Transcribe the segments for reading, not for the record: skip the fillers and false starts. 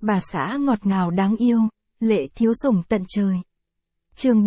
Bà xã ngọt ngào đáng yêu, Lệ thiếu sủng tận trời. Chương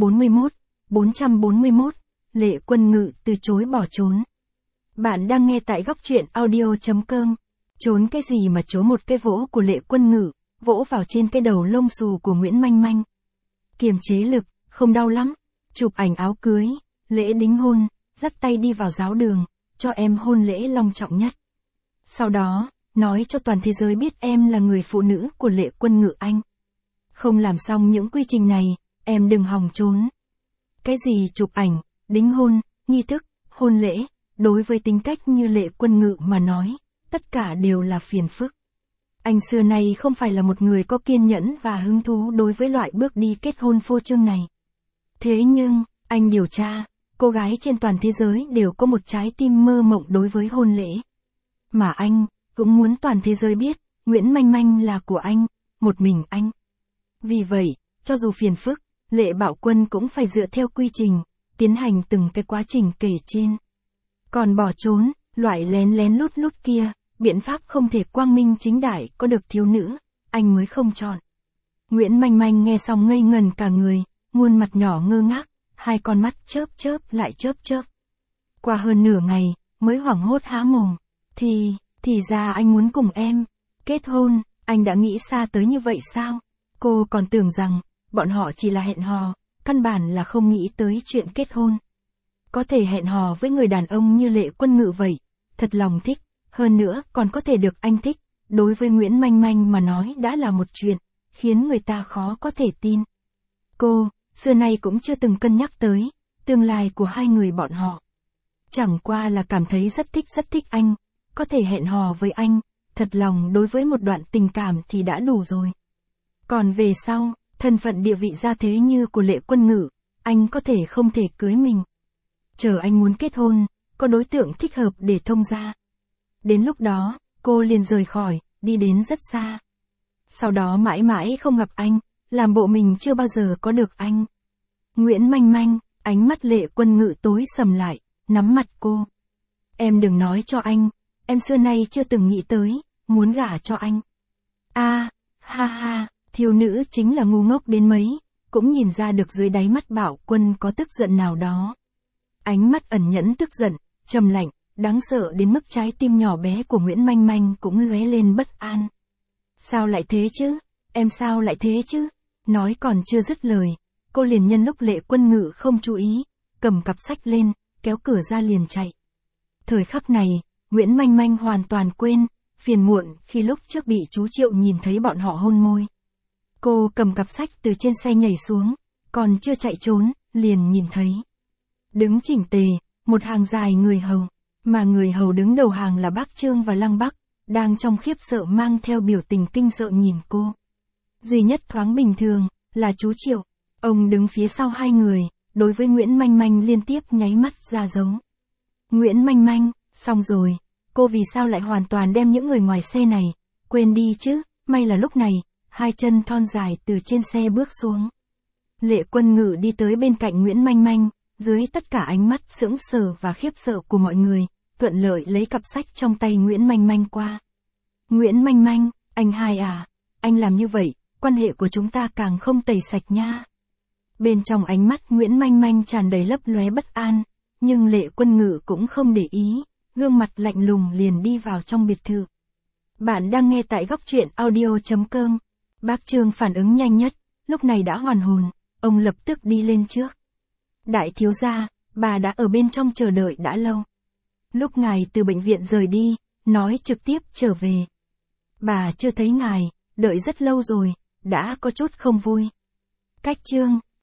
441, Lệ Quân Ngự từ chối bỏ trốn. Bạn đang nghe tại góc truyện audio.com. Trốn cái gì mà trốn, một cái vỗ của Lệ Quân Ngự, vỗ vào trên cái đầu lông xù của Nguyễn Manh Manh. Kiềm chế lực, không đau lắm. Chụp ảnh áo cưới, lễ đính hôn, dắt tay đi vào giáo đường, cho em hôn lễ long trọng nhất. Sau đó, nói cho toàn thế giới biết em là người phụ nữ của Lệ Quân Ngự anh. Không làm xong những quy trình này, em đừng hòng trốn. Cái gì chụp ảnh, đính hôn, nghi thức, hôn lễ, đối với tính cách như Lệ Quân Ngự mà nói, tất cả đều là phiền phức. Anh xưa nay không phải là một người có kiên nhẫn và hứng thú đối với loại bước đi kết hôn phô trương này. Thế nhưng, anh điều tra, cô gái trên toàn thế giới đều có một trái tim mơ mộng đối với hôn lễ. Mà anh, cũng muốn toàn thế giới biết, Nguyễn Manh Manh là của anh, một mình anh. Vì vậy, cho dù phiền phức, Lệ Bảo Quân cũng phải dựa theo quy trình, tiến hành từng cái quá trình kể trên. Còn bỏ trốn, loại lén lén lút lút kia, biện pháp không thể quang minh chính đại có được thiếu nữ, anh mới không chọn. Nguyễn Manh Manh nghe xong ngây ngần cả người, khuôn mặt nhỏ ngơ ngác, hai con mắt chớp chớp lại chớp chớp. Qua hơn nửa ngày, mới hoảng hốt há mồm, thì ra anh muốn cùng em kết hôn, anh đã nghĩ xa tới như vậy sao? Cô còn tưởng rằng, bọn họ chỉ là hẹn hò, căn bản là không nghĩ tới chuyện kết hôn. Có thể hẹn hò với người đàn ông như Lệ Quân Ngự vậy, thật lòng thích, hơn nữa còn có thể được anh thích, đối với Nguyễn Manh Manh mà nói đã là một chuyện, khiến người ta khó có thể tin. Cô, xưa nay cũng chưa từng cân nhắc tới, tương lai của hai người bọn họ. Chẳng qua là cảm thấy rất thích anh, có thể hẹn hò với anh, thật lòng đối với một đoạn tình cảm thì đã đủ rồi. Còn về sau, thân phận địa vị gia thế như của Lệ Quân Ngự, anh có thể không thể cưới mình. Chờ anh muốn kết hôn, có đối tượng thích hợp để thông gia. Đến lúc đó, cô liền rời khỏi, đi đến rất xa. Sau đó mãi mãi không gặp anh, làm bộ mình chưa bao giờ có được anh. Nguyễn Manh Manh, ánh mắt Lệ Quân Ngự tối sầm lại, nắm mặt cô. Em đừng nói cho anh, em xưa nay chưa từng nghĩ tới, muốn gả cho anh. Ha ha, thiếu nữ chính là ngu ngốc đến mấy, cũng nhìn ra được dưới đáy mắt Bảo Quân có tức giận nào đó. Ánh mắt ẩn nhẫn tức giận, trầm lạnh, đáng sợ đến mức trái tim nhỏ bé của Nguyễn Manh Manh cũng lóe lên bất an. Sao lại thế chứ? Em sao lại thế chứ? Nói còn chưa dứt lời, cô liền nhân lúc Lệ Quân Ngự không chú ý, cầm cặp sách lên, kéo cửa ra liền chạy. Thời khắc này, Nguyễn Manh Manh hoàn toàn quên, phiền muộn khi lúc trước bị chú Triệu nhìn thấy bọn họ hôn môi. Cô cầm cặp sách từ trên xe nhảy xuống, còn chưa chạy trốn, liền nhìn thấy. Đứng chỉnh tề, một hàng dài người hầu, mà người hầu đứng đầu hàng là bác Trương và Lăng Bắc, đang trong khiếp sợ mang theo biểu tình kinh sợ nhìn cô. Duy nhất thoáng bình thường, là chú Triệu, ông đứng phía sau hai người, đối với Nguyễn Manh Manh liên tiếp nháy mắt ra dấu. Nguyễn Manh Manh, xong rồi, cô vì sao lại hoàn toàn đem những người ngoài xe này, quên đi chứ, may là lúc này, hai chân thon dài từ trên xe bước xuống. Lệ Quân Ngự đi tới bên cạnh Nguyễn Manh Manh, dưới tất cả ánh mắt sững sờ và khiếp sợ của mọi người, thuận lợi lấy cặp sách trong tay Nguyễn Manh Manh qua. Nguyễn Manh Manh, anh hai à, anh làm như vậy, quan hệ của chúng ta càng không tẩy sạch nha. Bên trong ánh mắt Nguyễn Manh Manh tràn đầy lấp lóe bất an, nhưng Lệ Quân Ngự cũng không để ý, gương mặt lạnh lùng liền đi vào trong biệt thự. Bạn đang nghe tại góc truyện audio.com. Bác Trương phản ứng nhanh nhất, lúc này đã hoàn hồn, ông lập tức đi lên trước. Đại thiếu gia, bà đã ở bên trong chờ đợi đã lâu. Lúc ngài từ bệnh viện rời đi, nói trực tiếp trở về. Bà chưa thấy ngài, đợi rất lâu rồi, đã có chút không vui. Cách Trương,